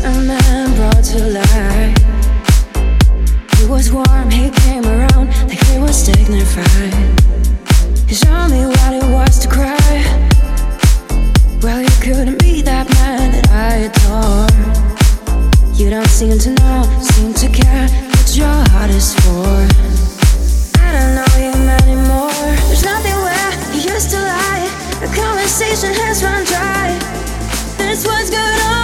A man brought to life. He was warm, he came around like he was dignified. He showed me what it was to cry. Well, you couldn't be that man that I adore. You don't seem to know, seem to care what your heart is for. I don't know him anymore. There's nothing where he used to lie. The conversation has run dry. This was good.